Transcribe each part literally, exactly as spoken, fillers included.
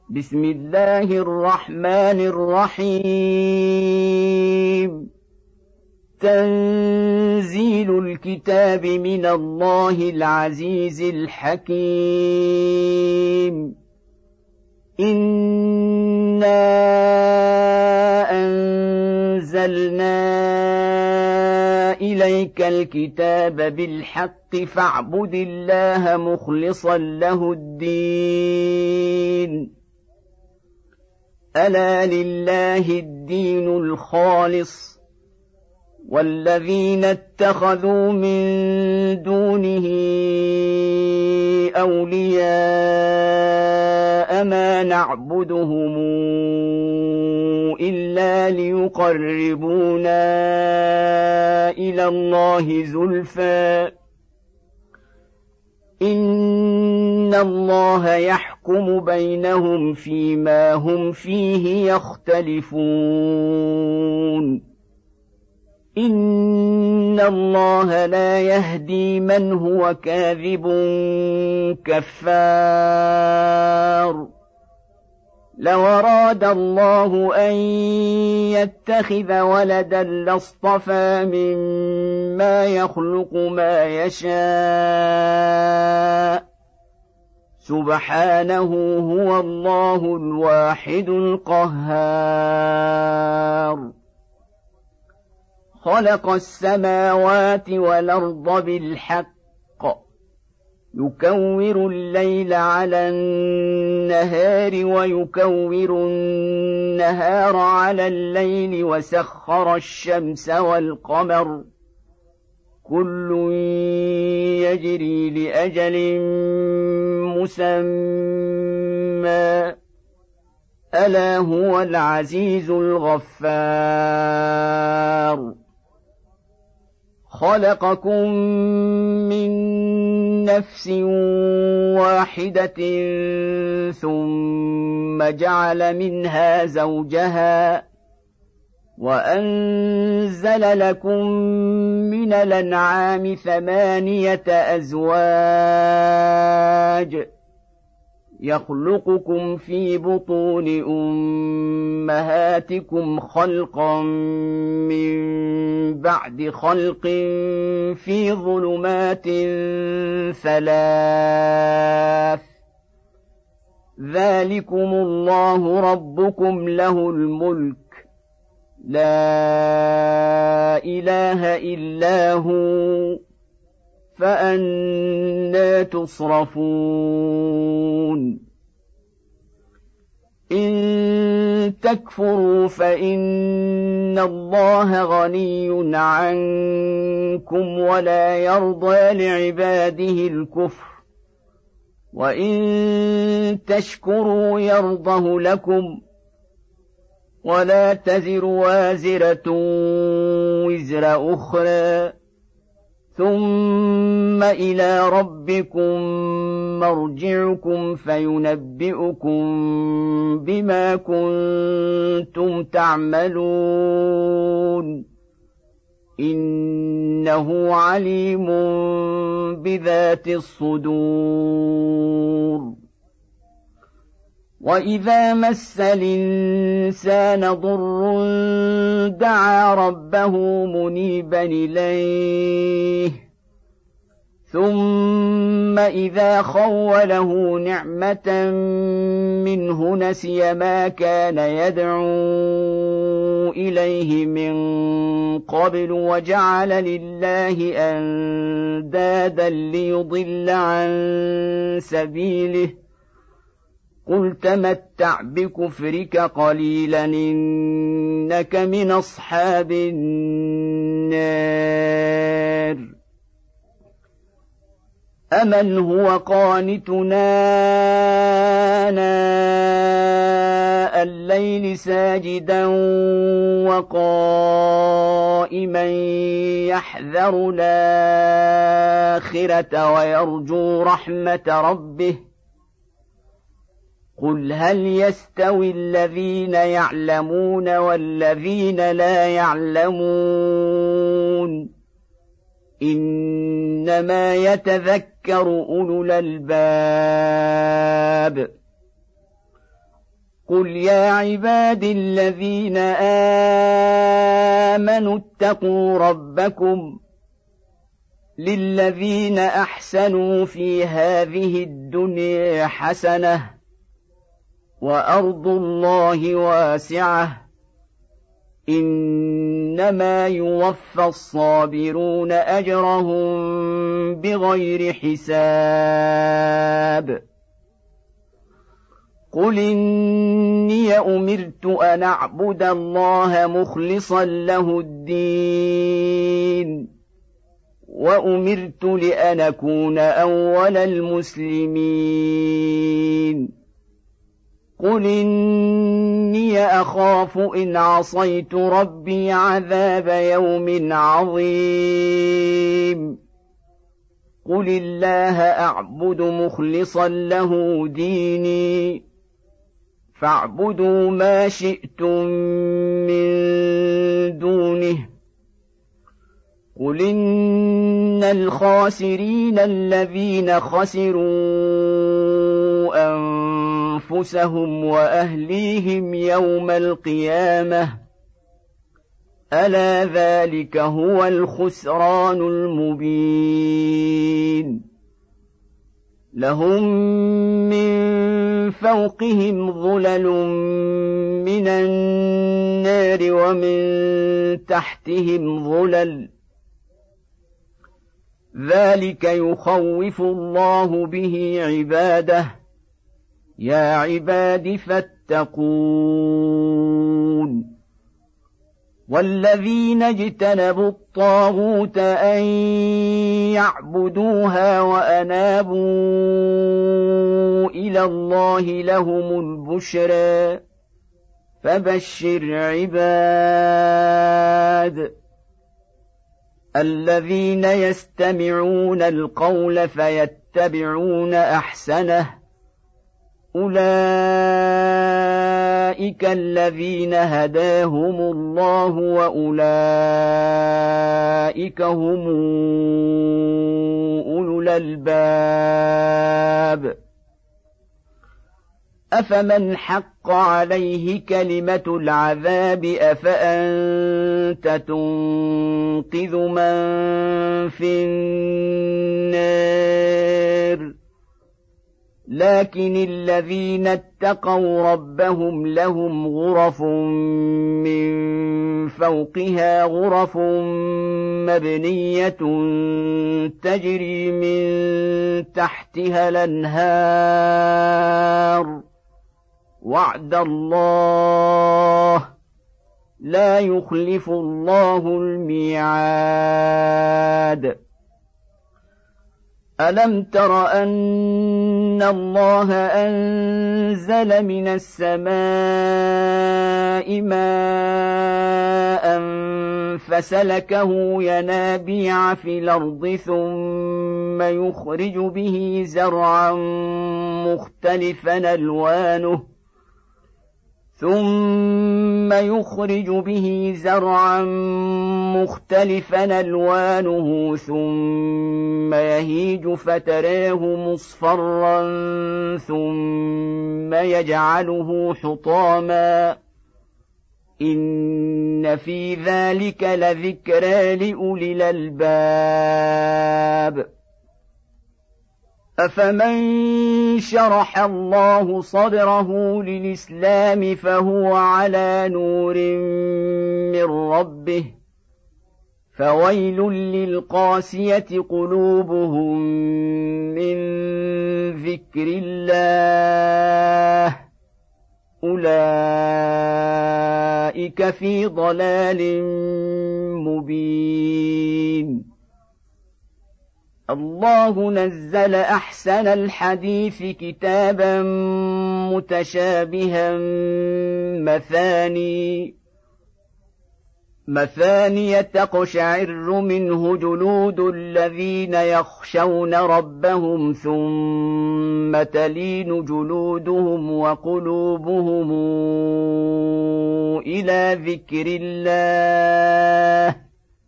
بسم الله الرحمن الرحيم تنزيل الكتاب من الله العزيز الحكيم إنا أنزلنا إليك الكتاب بالحق فاعبد الله مخلصا له الدين ألا لله الدين الخالص والذين اتخذوا من دونه أولياء ما نعبدهم إلا ليقربونا إلى الله زلفى إن الله يحكم بينهم فيما هم فيه يختلفون إن الله لا يهدي من هو كاذب كفار لو أراد الله أن يتخذ ولدا لاصطفى مما يخلق ما يشاء سبحانه هو الله الواحد القهار خلق السماوات والأرض بالحق يكور الليل على النهار ويكور النهار على الليل وسخر الشمس والقمر كل يجري لأجل مسمى ألا هو العزيز الغفار خلقكم من نفس واحدة ثم جعل منها زوجها وأنزل لكم من الأنعام ثمانية أزواج يخلقكم في بطون أمهاتكم خلقا من بعد خلق في ظلمات ثلاث ذلكم الله ربكم له الملك لا إله إلا هو فأنى تصرفون إن تكفروا فإن الله غني عنكم ولا يرضى لعباده الكفر وإن تشكروا يرضه لكم ولا تزر وازرة وزر أخرى ثم إلى ربكم مرجعكم فينبئكم بما كنتم تعملون إنه عليم بذات الصدور وإذا مس الإنسان ضر دعا ربه منيبا إليه ثم إذا خوله نعمة منه نسي ما كان يدعو إليه من قبل وجعل لله أندادا ليضل عن سبيله قل تمتع بكفرك قليلا إنك من أصحاب النار أمن هو قانتنا آناء الليل ساجدا وقائما يحذر الآخرة ويرجو رحمة ربه قل هل يستوي الذين يعلمون والذين لا يعلمون إنما يتذكر أولو الألباب قل يا عبادي الذين آمنوا اتقوا ربكم للذين أحسنوا في هذه الدنيا حسنة وأرض الله واسعة إنما يوفى الصابرون أجرهم بغير حساب قل إني أمرت أن أعبد الله مخلصا له الدين وأمرت لأن أكون أول المسلمين قل إني أخاف إن عصيت ربي عذاب يوم عظيم قل الله أعبد مخلصا له ديني فاعبدوا ما شئتم من دونه قل إن الخاسرين الذين خسروا أنفسهم وأهليهم يوم القيامة ألا ذلك هو الخسران المبين لهم من فوقهم ظلل من النار ومن تحتهم ظلل ذلك يخوف الله به عباده يا عباد فاتقون والذين اجتنبوا الطاغوت أن يعبدوها وأنابوا إلى الله لهم البشرى فبشر عباد الذين يستمعون القول فيتبعون أحسنه أولئك الذين هداهم الله وأولئك هم أولو الألباب أفمن حق عليه كلمة العذاب أفأنت تنقذ من في النار لكن الذين اتقوا ربهم لهم غرف من فوقها غرف مبنية تجري من تحتها الأنهار وعد الله لا يخلف الله الميعاد ألم تر أن الله أنزل من السماء ماء فسلكه ينابيع في الأرض ثم يخرج به زرعا مختلفا ألوانه ثم يخرج به زرعا مختلفا ألوانه ثم يهيج فتراه مصفرا ثم يجعله حطاما إن في ذلك لذكرى لأولي الألباب أفمن شرح الله صدره للإسلام فهو على نور من ربه فويل للقاسية قلوبهم من ذكر الله أولئك في ضلال مبين الله نزل أحسن الحديث كتابا متشابها مثاني مثانية تقشعر منه جلود الذين يخشون ربهم ثم تلين جلودهم وقلوبهم إلى ذكر الله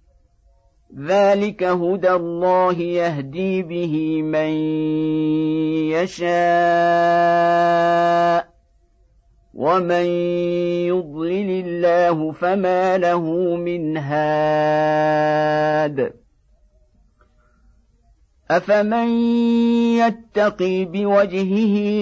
ذلك هدى الله يهدي به من يشاء ومن ومن يضلل الله فما له من هاد أفمن يتقي بوجهه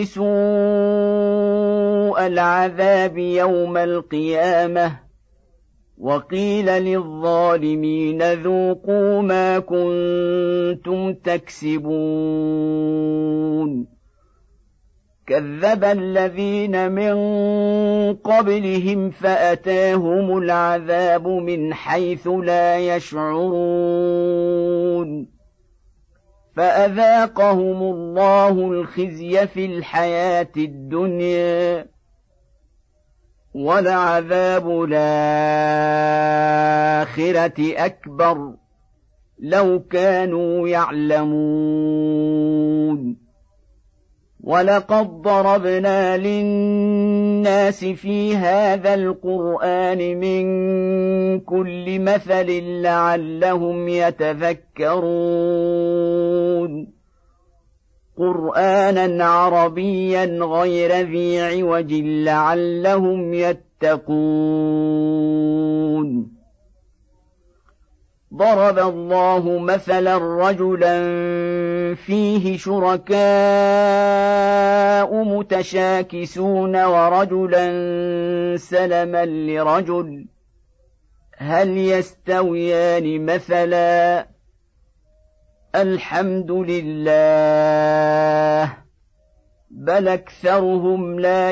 سوء العذاب يوم القيامة وقيل للظالمين ذوقوا ما كنتم تكسبون كذب الذين من قبلهم فأتاهم العذاب من حيث لا يشعرون فأذاقهم الله الخزي في الحياة الدنيا ولعذاب الآخرة أكبر لو كانوا يعلمون ولقد ضربنا للناس في هذا القرآن من كل مثل لعلهم يتذكرون قرآنا عربيا غير ذي عوج لعلهم يتقون ضرب الله مثلا رجلا فيه شركاء متشاكسون ورجلا سلما لرجل هل يستويان مثلا الحمد لله بل أكثرهم لا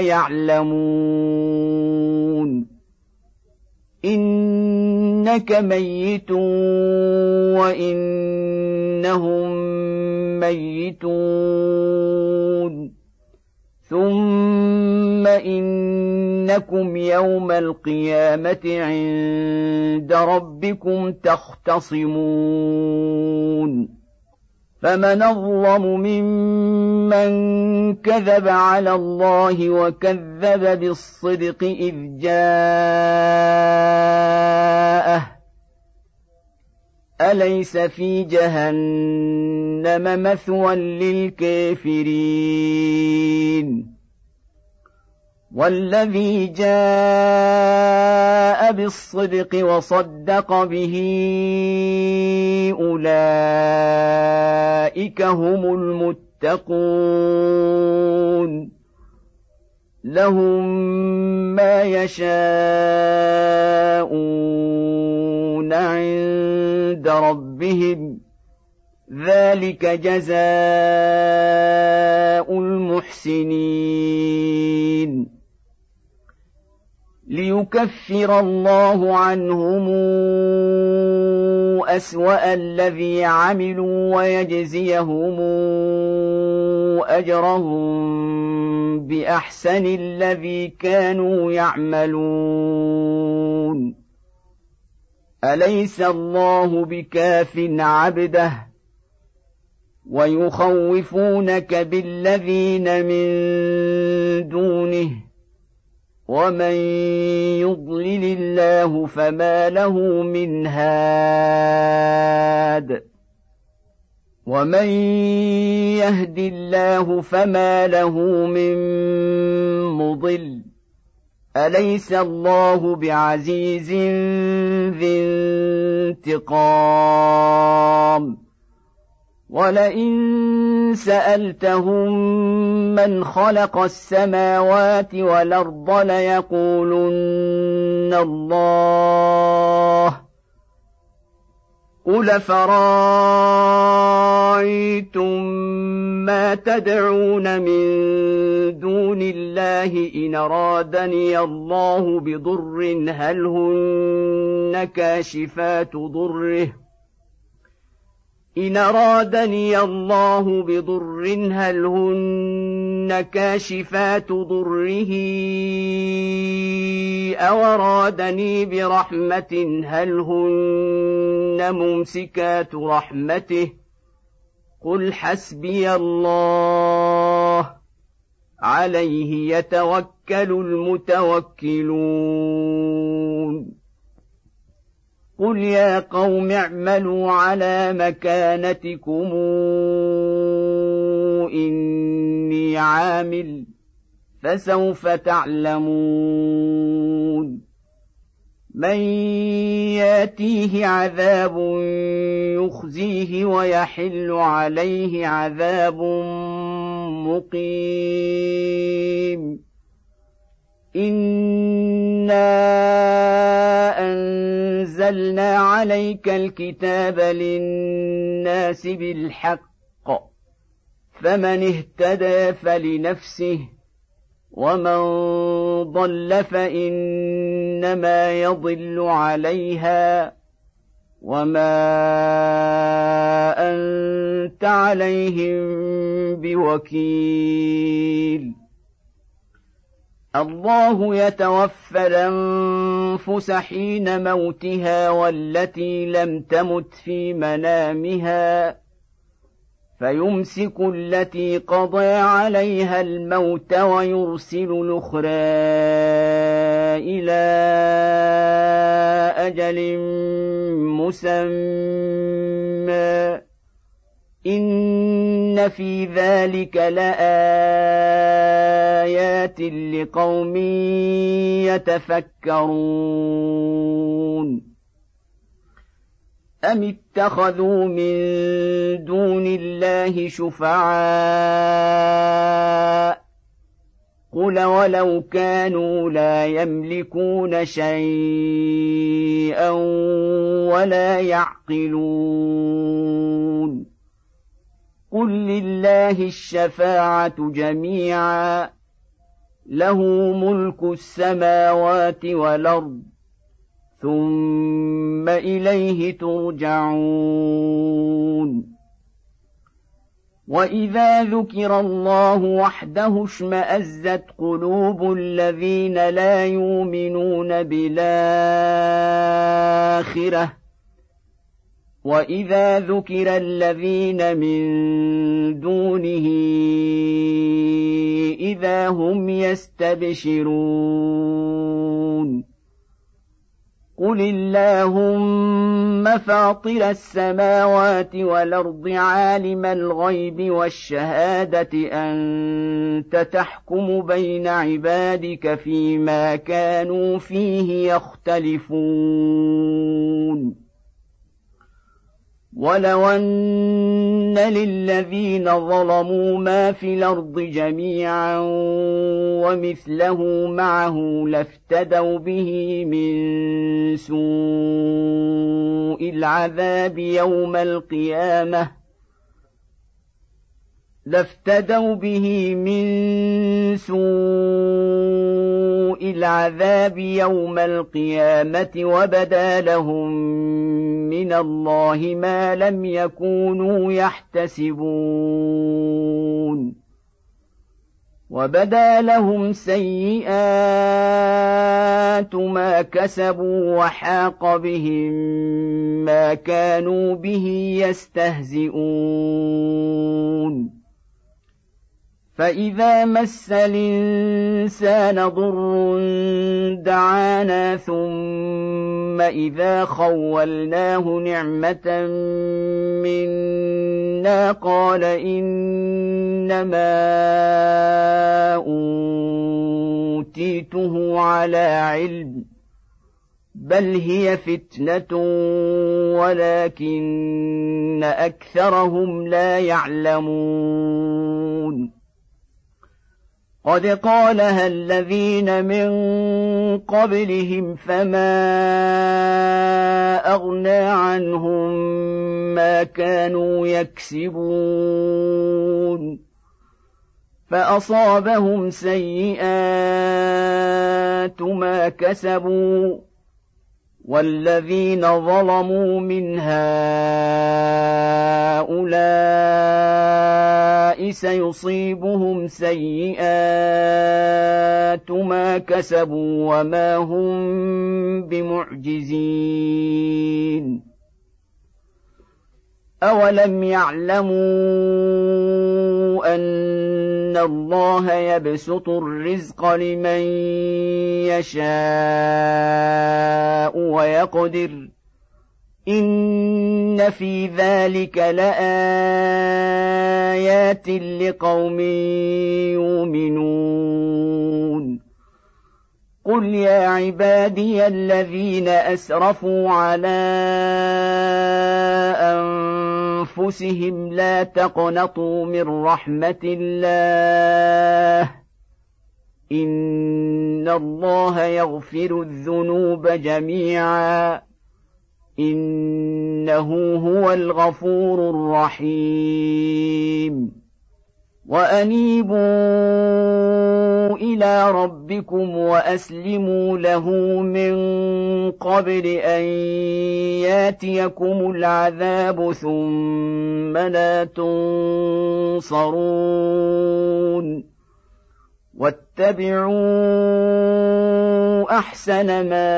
يعلمون إنك ميت وإنهم ميتون ثم إنكم يوم القيامة عند ربكم تختصمون فمن أظلم ممن كذب على الله وكذب بالصدق إذ جاءه أليس في جهنم مثوى للكافرين والذي جاء بالصدق وصدق به أولئك هم المتقون لهم ما يشاءون عند ربهم ذلك جزاء المحسنين ليكفر الله عنهم أسوأ الذي عملوا ويجزيهم أجرهم بأحسن الذي كانوا يعملون أليس الله بكاف عبده ويخوفونك بالذين من دونه ومن يضلل الله فما له من هاد ومن يهد الله فما له من مضل أليس الله بعزيز ذي انتقام ولئن سألتهم من خلق السماوات والأرض ليقولن الله قل فرأيتم ما تدعون من دون الله إن أرادني الله بضر هل هن كاشفات ضره إن أرادني الله بضر هل هن كاشفات ضره أو أرادني برحمة هل هن ممسكات رحمته قل حسبي الله عليه يتوكل المتوكلون قل يا قوم اعملوا على مكانتكم إني عامل فسوف تعلمون من ياتيه عذاب يخزيه ويحل عليه عذاب مقيم إنا أنزلنا عليك الكتاب للناس بالحق فمن اهتدى فلنفسه ومن ضل فإنما يضل عليها وما أنت عليهم بوكيل الله يتوفى الأنفس حين موتها والتي لم تمت في منامها فيمسك التي قضى عليها الموت ويرسل الأخرى إلى أجل مسمى إن في ذلك لآيات لقوم يتفكرون أم اتخذوا من دون الله شفعاء قل ولو كانوا لا يملكون شيئا ولا يعقلون قل لله الشفاعة جميعا له ملك السماوات والأرض ثم إليه ترجعون وإذا ذكر الله وحده اشمأزت قلوب الذين لا يؤمنون بالآخرة وإذا ذكر الذين من دونه إذا هم يستبشرون قل اللهم فاطر السماوات والأرض عالم الغيب والشهادة أنت تحكم بين عبادك فيما كانوا فيه يختلفون ولو أن للذين ظلموا ما في الأرض جميعا ومثله معه لافتدوا به من سوء العذاب يوم القيامة لافتدوا به من سوء العذاب يوم القيامة وبدا لهم من الله ما لم يكونوا يحتسبون وبدا لهم سيئات ما كسبوا وحاق بهم ما كانوا به يستهزئون فإذا مس الإنسان ضر دعانا ثم إذا خولناه نعمة منا قال إنما أوتيته على علم بل هي فتنة ولكن أكثرهم لا يعلمون قد قالها الذين من قبلهم فما أغنى عنهم ما كانوا يكسبون فأصابهم سيئات ما كسبوا والذين ظلموا من هؤلاء سيصيبهم سيئات ما كسبوا وما هم بمعجزين أولم يعلموا أن الله يبسط الرزق لمن يشاء ويقدر إن في ذلك لآيات لقوم يؤمنون قل يا عبادي الذين أسرفوا على أنفسهم لا تقنطوا من رحمة الله إن الله يغفر الذنوب جميعا إنه هو الغفور الرحيم وأنيبوا إلى ربكم وأسلموا له من قبل أن ياتيكم العذاب ثم لا تنصرون واتبعوا أحسن ما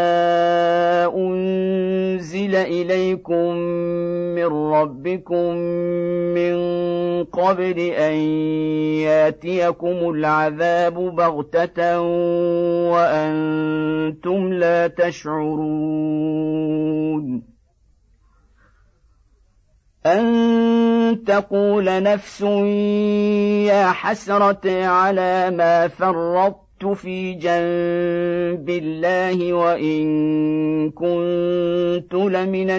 أنزل إليكم من ربكم من قبل أن ياتيكم العذاب بغتة وأنتم لا تشعرون أن تقول نفس يا حسرة على ما فرطت في جنب الله وإن كنت لمن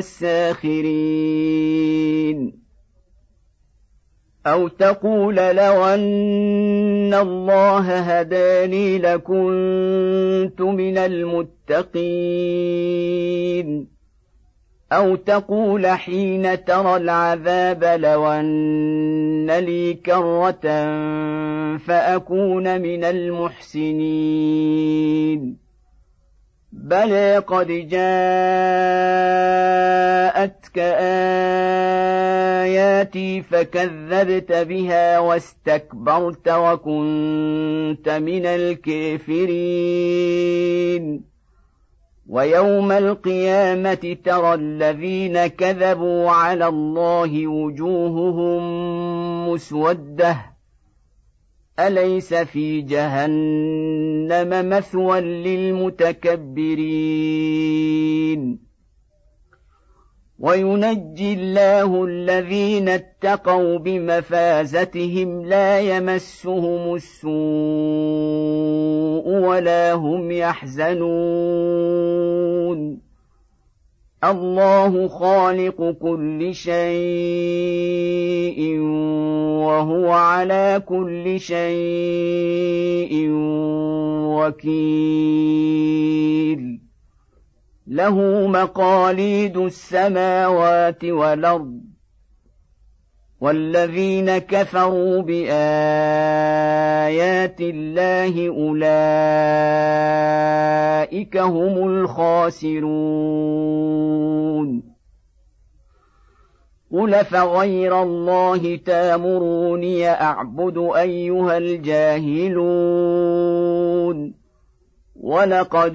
الساخرين أو تقول لو أن الله هداني لكنت من المتقين أو تقول حين ترى العذاب لو أن لي كرة فأكون من المحسنين بلى قد جاءتك آياتي فكذبت بها واستكبرت وكنت من الكافرين ويوم القيامة ترى الذين كذبوا على الله وجوههم مسودة أليس في جهنم مثوى للمتكبرين وينجي الله الذين اتقوا بمفازتهم لا يمسهم السوء ولا هم يحزنون الله خالق كل شيء وهو على كل شيء وكيل له مقاليد السماوات والأرض والذين كفروا بآيات الله أولئك هم الخاسرون قل فغير الله تامروني أعبد أيها الجاهلون ولقد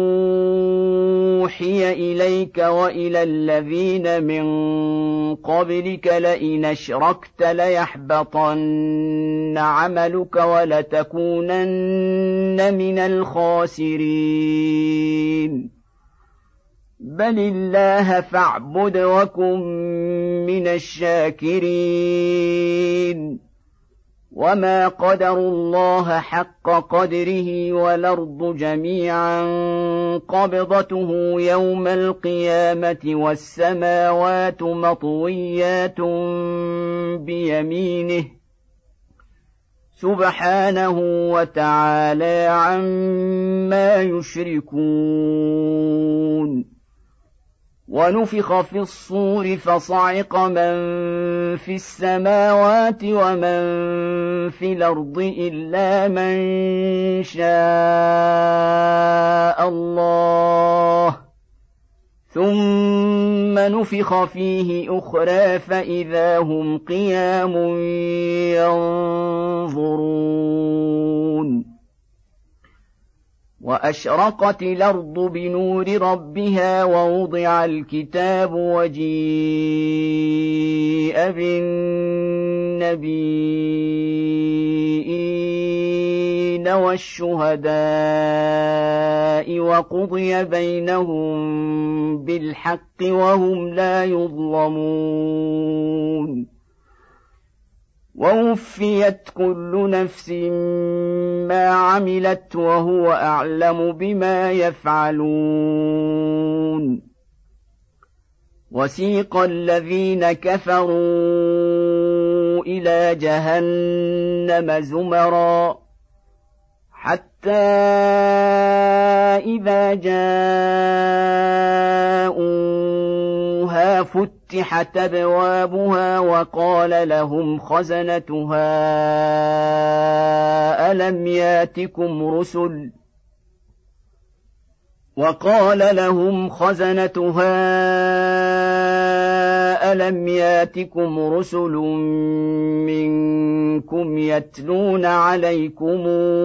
أوحي إليك وإلى الذين من قبلك لئن أشركت ليحبطن عملك ولتكونن من الخاسرين بل الله فاعبد وكن من الشاكرين وما قدروا الله حق قدره والأرض جميعا قبضته يوم القيامة والسماوات مطويات بيمينه سبحانه وتعالى عما يشركون ونفخ في الصور فصعق من في السماوات ومن في الأرض إلا من شاء الله ثم نفخ فيه أخرى فإذا هم قيام ينظرون وأشرقت الأرض بنور ربها ووضع الكتاب وجيء بالنبيين والشهداء وقضي بينهم بالحق وهم لا يظلمون ووفيت كل نفس ما عملت وهو أعلم بما يفعلون وسيق الذين كفروا إلى جهنم زمرا حتى إذا جاءوها فتحت أبوابها وقال لهم خزنتها ألم ياتكم رسل وقال لهم خزنتها ألم ياتكم رسل منكم يتلون عليكم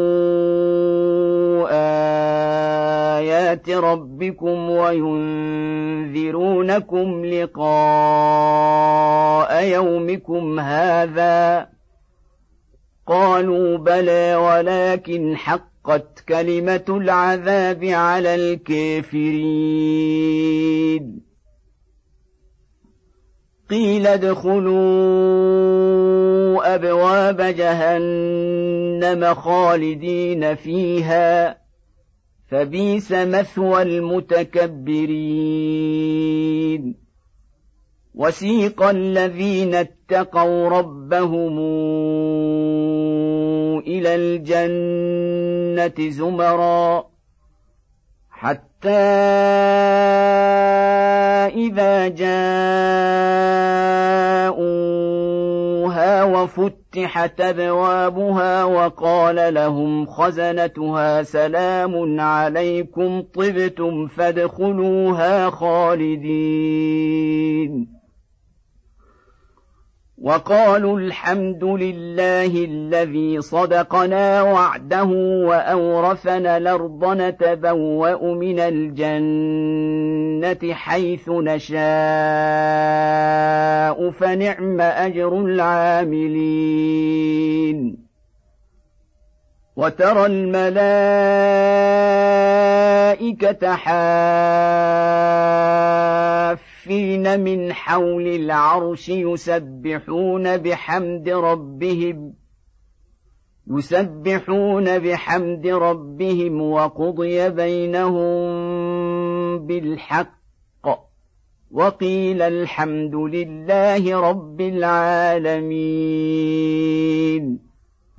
آيات ربكم وينذرونكم لقاء يومكم هذا قالوا بلى ولكن حقت كلمة العذاب على الكافرين قيل ادخلوا أبواب جهنم خالدين فيها فبئس مثوى المتكبرين وسيق الذين اتقوا ربهم إلى الجنة زمرا حتى إذا جاءوها وفتحت أبوابها وقال لهم خزنتها سلام عليكم طبتم فادخلوها خالدين وقالوا الحمد لله الذي صدقنا وعده وأورثنا الأرض نتبوأ من الجنة حيث نشاء فنعم أجر العاملين وترى الملائكة حافين من حول العرش يسبحون بحمد ربهم يسبحون بحمد ربهم وقضي بينهم بالحق وقيل الحمد لله رب العالمين